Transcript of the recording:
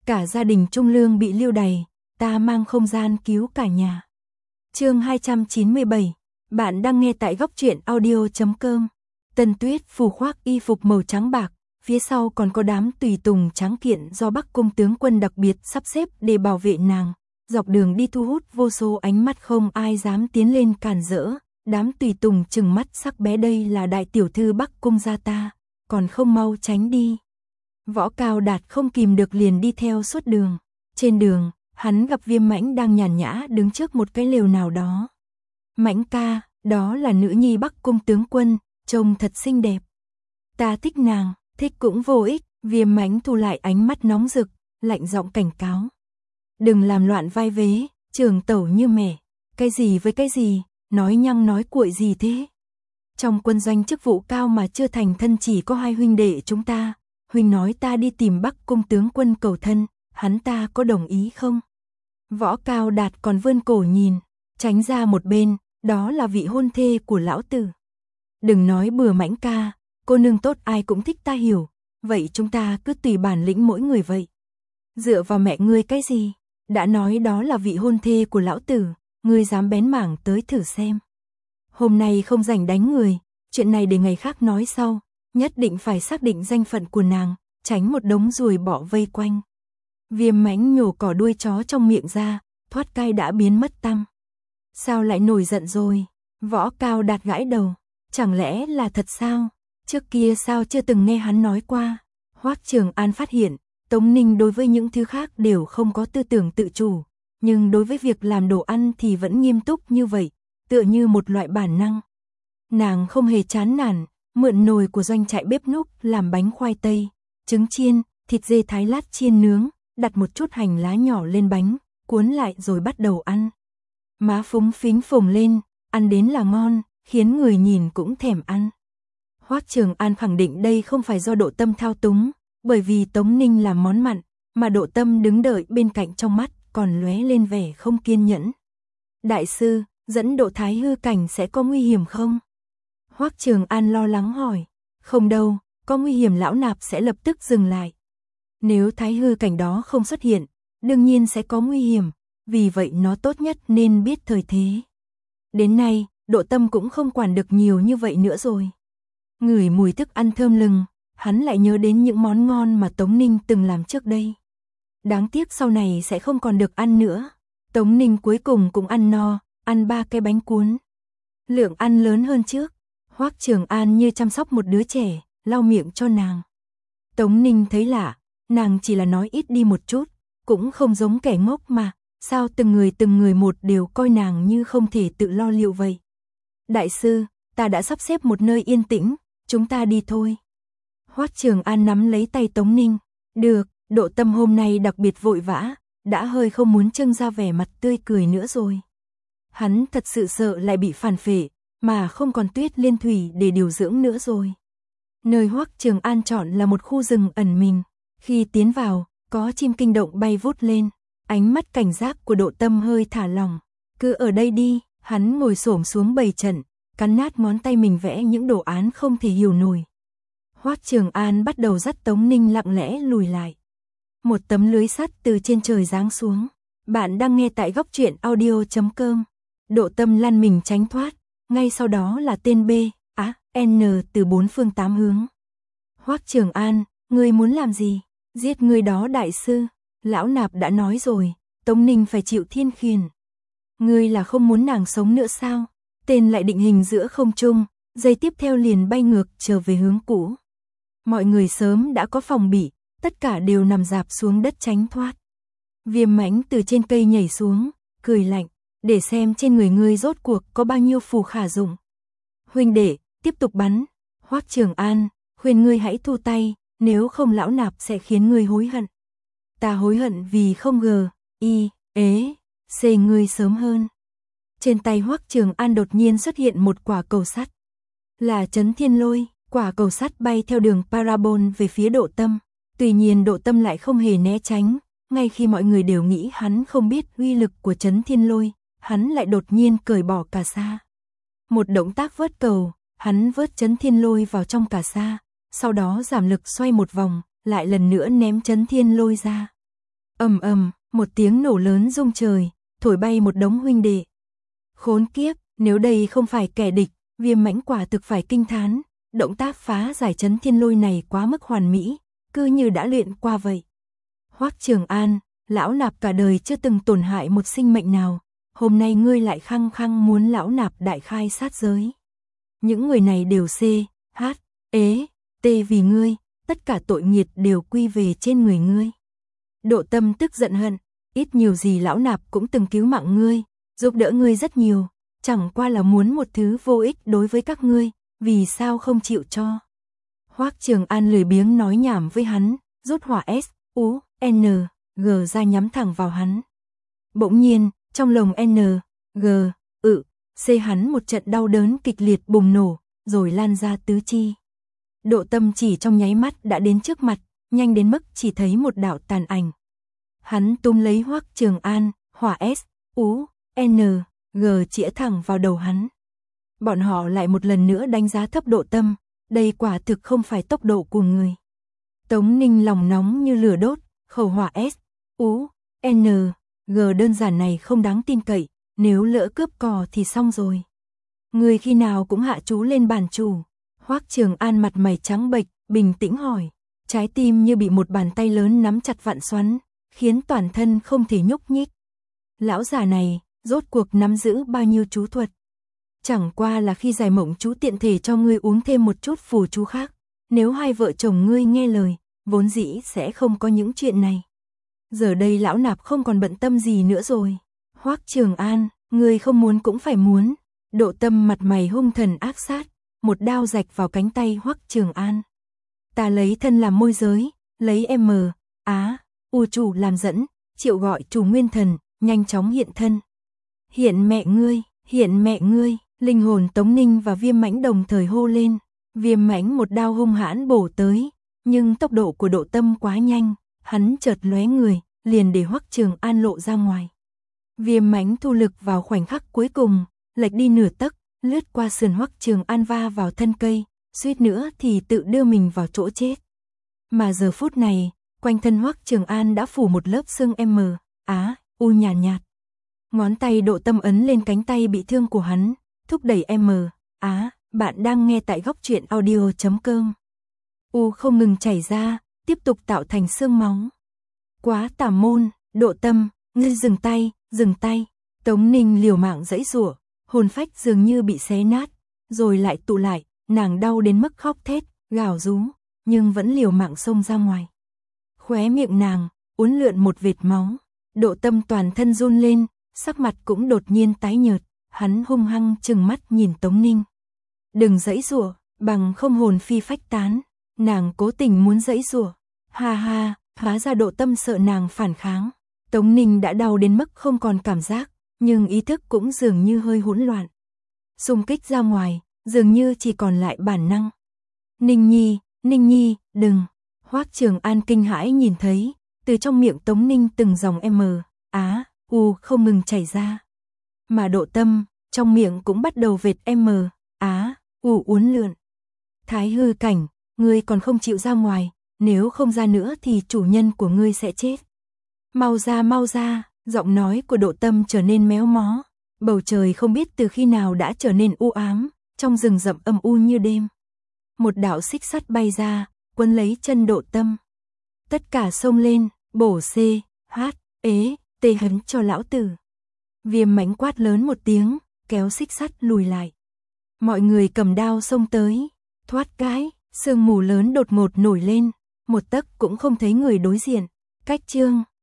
Cả gia đình Trung Lương bị lưu đày, ta mang không gian cứu cả nhà. Chương 297. Bạn đang nghe tại góc truyện audio.com. Tần Tuyết phủ khoác y phục màu trắng bạc, phía sau còn có đám tùy tùng tráng kiện do Bắc cung tướng quân đặc biệt sắp xếp để bảo vệ nàng. Dọc đường đi thu hút vô số ánh mắt, không ai dám tiến lên cản rỡ. Đám tùy tùng trừng mắt sắc bé, đây là đại tiểu thư Bắc cung gia ta, còn không mau tránh đi. Võ Cao Đạt không kìm được liền đi theo suốt đường. Trên đường, hắn gặp Viêm Mãnh đang nhàn nhã đứng trước một cái lều nào đó. Mãnh ca, đó là nữ nhi Bắc cung tướng quân, trông thật xinh đẹp. Ta thích nàng, thích cũng vô ích. Viêm Mãnh thu lại ánh mắt nóng rực, lạnh giọng cảnh cáo. Đừng làm loạn vai vế, trường tẩu như mẹ. Cái gì với cái gì, nói nhăng nói cuội gì thế? Trong quân doanh chức vụ cao mà chưa thành thân chỉ có hai huynh đệ chúng ta. Huynh nói ta đi tìm Bắc cung tướng quân cầu thân, hắn ta có đồng ý không? Võ Cao Đạt còn vươn cổ nhìn, tránh ra một bên, đó là vị hôn thê của lão tử. Đừng nói bừa Mãnh ca, cô nương tốt ai cũng thích ta hiểu, vậy chúng ta cứ tùy bản lĩnh mỗi người vậy. Dựa vào mẹ ngươi cái gì? Đã nói đó là vị hôn thê của lão tử, ngươi dám bén mảng tới thử xem. Hôm nay không rảnh đánh người, chuyện này để ngày khác nói sau, nhất định phải xác định danh phận của nàng, tránh một đống ruồi bọ vây quanh. Viêm Mãnh nhổ cỏ đuôi chó trong miệng ra, thoát cai đã biến mất tăm. Sao lại nổi giận rồi? Võ Cao Đạt gãi đầu, chẳng lẽ là thật sao? Trước kia sao chưa từng nghe hắn nói qua? Hoắc Trường An phát hiện, Tống Ninh đối với những thứ khác đều không có tư tưởng tự chủ, nhưng đối với việc làm đồ ăn thì vẫn nghiêm túc như vậy, tựa như một loại bản năng. Nàng không hề chán nản, mượn nồi của doanh trại bếp núc làm bánh khoai tây, trứng chiên, thịt dê thái lát chiên nướng, đặt một chút hành lá nhỏ lên bánh, cuốn lại rồi bắt đầu ăn. Má phúng phính phồng lên, ăn đến là ngon, khiến người nhìn cũng thèm ăn. Hoắc Trường An khẳng định đây không phải do Độ Tâm thao túng, bởi vì Tống Ninh làm món mặn, mà Độ Tâm đứng đợi bên cạnh, trong mắt còn lóe lên vẻ không kiên nhẫn. Đại sư, dẫn độ thái hư cảnh sẽ có nguy hiểm không? Hoắc Trường An lo lắng hỏi. Không đâu, có nguy hiểm lão nạp sẽ lập tức dừng lại. Nếu thái hư cảnh đó không xuất hiện, đương nhiên sẽ có nguy hiểm, vì vậy nó tốt nhất nên biết thời thế. Đến nay, Độ Tâm cũng không quản được nhiều như vậy nữa rồi. Ngửi mùi thức ăn thơm lừng, hắn lại nhớ đến những món ngon mà Tống Ninh từng làm trước đây. Đáng tiếc sau này sẽ không còn được ăn nữa. Tống Ninh cuối cùng cũng ăn no, ăn 3 cái bánh cuốn. Lượng ăn lớn hơn trước. Hoắc Trường An như chăm sóc một đứa trẻ, lau miệng cho nàng. Tống Ninh thấy lạ, nàng chỉ là nói ít đi một chút, cũng không giống kẻ ngốc mà, sao từng người một đều coi nàng như không thể tự lo liệu vậy. Đại sư, ta đã sắp xếp một nơi yên tĩnh, chúng ta đi thôi. Hoắc Trường An nắm lấy tay Tống Ninh. Được, Độ Tâm hôm nay đặc biệt vội vã, đã hơi không muốn trưng ra vẻ mặt tươi cười nữa rồi. Hắn thật sự sợ lại bị phản phệ, mà không còn Tuyết Liên Thủy để điều dưỡng nữa rồi. Nơi Hoắc Trường An chọn là một khu rừng ẩn mình. Khi tiến vào, có chim kinh động bay vút lên, ánh mắt cảnh giác của Độ Tâm hơi thả lỏng. Cứ ở đây đi, hắn ngồi xổm xuống bày trận, cắn nát ngón tay mình vẽ những đồ án không thể hiểu nổi. Hoắc Trường An bắt đầu dắt Tống Ninh lặng lẽ lùi lại. Một tấm lưới sắt từ trên trời giáng xuống. Bạn đang nghe tại góc truyện audio.com. Độ Tâm lăn mình tránh thoát, ngay sau đó là tên B, N từ 4 phương 8 hướng. Hoắc Trường An, ngươi muốn làm gì? Giết người đó đại sư. Lão nạp đã nói rồi, Tống Ninh phải chịu thiên khiển. Ngươi là không muốn nàng sống nữa sao? Tên lại định hình giữa không trung, giây tiếp theo liền bay ngược trở về hướng cũ. Mọi người sớm đã có phòng bị, tất cả đều nằm rạp xuống đất tránh thoát. Viêm Mãnh từ trên cây nhảy xuống, cười lạnh, để xem trên người ngươi rốt cuộc có bao nhiêu phù khả dụng. Huynh đệ, tiếp tục bắn. Hoắc Trường An, khuyên ngươi hãy thu tay, nếu không lão nạp sẽ khiến ngươi hối hận. Ta hối hận vì không C ngươi sớm hơn. Trên tay Hoắc Trường An đột nhiên xuất hiện một quả cầu sắt. Là Chấn Thiên Lôi, quả cầu sắt bay theo đường parabol về phía Độ Tâm. Tuy nhiên Độ Tâm lại không hề né tránh, ngay khi mọi người đều nghĩ hắn không biết uy lực của Chấn Thiên Lôi, hắn lại đột nhiên cởi bỏ cà sa. Một động tác vớt cầu, hắn vớt Chấn Thiên Lôi vào trong cà sa, sau đó giảm lực xoay một vòng, lại lần nữa ném Chấn Thiên Lôi ra. Ầm ầm, một tiếng nổ lớn rung trời, thổi bay một đống huynh đệ. Khốn kiếp, nếu đây không phải kẻ địch, Viêm Mãnh quả thực phải kinh thán, động tác phá giải chấn thiên lôi này quá mức hoàn mỹ, cứ như đã luyện qua vậy. Hoắc Trường An, lão nạp cả đời chưa từng tổn hại một sinh mệnh nào, hôm nay ngươi lại khăng khăng muốn lão nạp đại khai sát giới. Những người này đều C, H, ế, T vì ngươi, tất cả tội nghiệt đều quy về trên người ngươi. Độ Tâm tức giận hận, ít nhiều gì lão nạp cũng từng cứu mạng ngươi, giúp đỡ ngươi rất nhiều, chẳng qua là muốn một thứ vô ích đối với các ngươi, vì sao không chịu cho. Hoắc Trường An lười biếng nói nhảm với hắn, rút hỏa S, U, N, G ra nhắm thẳng vào hắn. Bỗng nhiên, trong lồng N, G, C hắn một trận đau đớn kịch liệt bùng nổ, rồi lan ra tứ chi. Độ Tâm chỉ trong nháy mắt đã đến trước mặt, nhanh đến mức chỉ thấy một đạo tàn ảnh. Hắn túm lấy Hoắc Trường An, hỏa S, U, N, G chĩa thẳng vào đầu hắn. Bọn họ lại một lần nữa đánh giá thấp Độ Tâm, đây quả thực không phải tốc độ của người. Tống Ninh lòng nóng như lửa đốt, khẩu hỏa S, U, N, G đơn giản này không đáng tin cậy, nếu lỡ cướp cò thì xong rồi. Người khi nào cũng hạ chú lên bàn chủ. Hoắc Trường An mặt mày trắng bệch, bình tĩnh hỏi, trái tim như bị một bàn tay lớn nắm chặt vặn xoắn, khiến toàn thân không thể nhúc nhích. Lão già này, rốt cuộc nắm giữ bao nhiêu chú thuật? Chẳng qua là khi giải mộng chú tiện thể cho ngươi uống thêm một chút phù chú khác, nếu hai vợ chồng ngươi nghe lời, vốn dĩ sẽ không có những chuyện này. Giờ đây lão nạp không còn bận tâm gì nữa rồi. Hoắc Trường An, ngươi không muốn cũng phải muốn. Độ Tâm mặt mày hung thần ác sát, một đao rạch vào cánh tay Hoắc Trường An. Ta lấy thân làm môi giới, lấy M, Á, U chủ làm dẫn, triệu gọi chủ nguyên thần, nhanh chóng hiện thân. Hiện mẹ ngươi, linh hồn Tống Ninh và Viêm Mãnh đồng thời hô lên. Viêm Mãnh một đao hung hãn bổ tới, nhưng tốc độ của Độ Tâm quá nhanh, hắn chợt lóe người, liền để Hoắc Trường An lộ ra ngoài. Viêm Mãnh thu lực vào khoảnh khắc cuối cùng, lệch đi nửa tấc, lướt qua sườn Hoắc Trường An va vào thân cây, suýt nữa thì tự đưa mình vào chỗ chết. Mà giờ phút này, quanh thân Hoắc Trường An đã phủ một lớp xương M, Á, U nhàn nhạt. Ngón tay Độ Tâm ấn lên cánh tay bị thương của hắn, thúc đẩy M, Á, bạn đang nghe tại góc truyện audio.com. U không ngừng chảy ra, tiếp tục tạo thành xương máu. Quá tà môn, Độ Tâm, ngươi dừng tay. Tống Ninh liều mạng giãy giụa, hồn phách dường như bị xé nát, rồi lại tụ lại, nàng đau đến mức khóc thét, gào rú, nhưng vẫn liều mạng xông ra ngoài. Khóe miệng nàng uốn lượn một vệt máu, Độ Tâm toàn thân run lên, sắc mặt cũng đột nhiên tái nhợt, hắn hung hăng trừng mắt nhìn Tống Ninh. Đừng giãy giụa, bằng không hồn phi phách tán. Nàng cố tình muốn giãy giụa. Ha ha, hóa ra Độ Tâm sợ nàng phản kháng. Tống Ninh đã đau đến mức không còn cảm giác, nhưng ý thức cũng dường như hơi hỗn loạn. Xung kích ra ngoài, dường như chỉ còn lại bản năng. Ninh Nhi, đừng. Hoắc Trường An kinh hãi nhìn thấy, từ trong miệng Tống Ninh từng dòng M, Á, U không ngừng chảy ra. Mà Độ Tâm, trong miệng cũng bắt đầu vệt M, Á, U uốn lượn. Thái hư cảnh, ngươi còn không chịu ra ngoài, nếu không ra nữa thì chủ nhân của ngươi sẽ chết. Mau ra, giọng nói của Độ Tâm trở nên méo mó. Bầu trời không biết từ khi nào đã trở nên u ám, trong rừng rậm âm u như đêm. Một đạo xích sắt bay ra, quấn lấy chân Độ Tâm. Tất cả xông lên, bổ C, H, ế, T hấn cho lão tử. Viêm Mãnh quát lớn một tiếng, kéo xích sắt lùi lại. Mọi người cầm đao xông tới, thoát cái, sương mù lớn đột ngột nổi lên, một tấc cũng không thấy người đối diện. Cách chương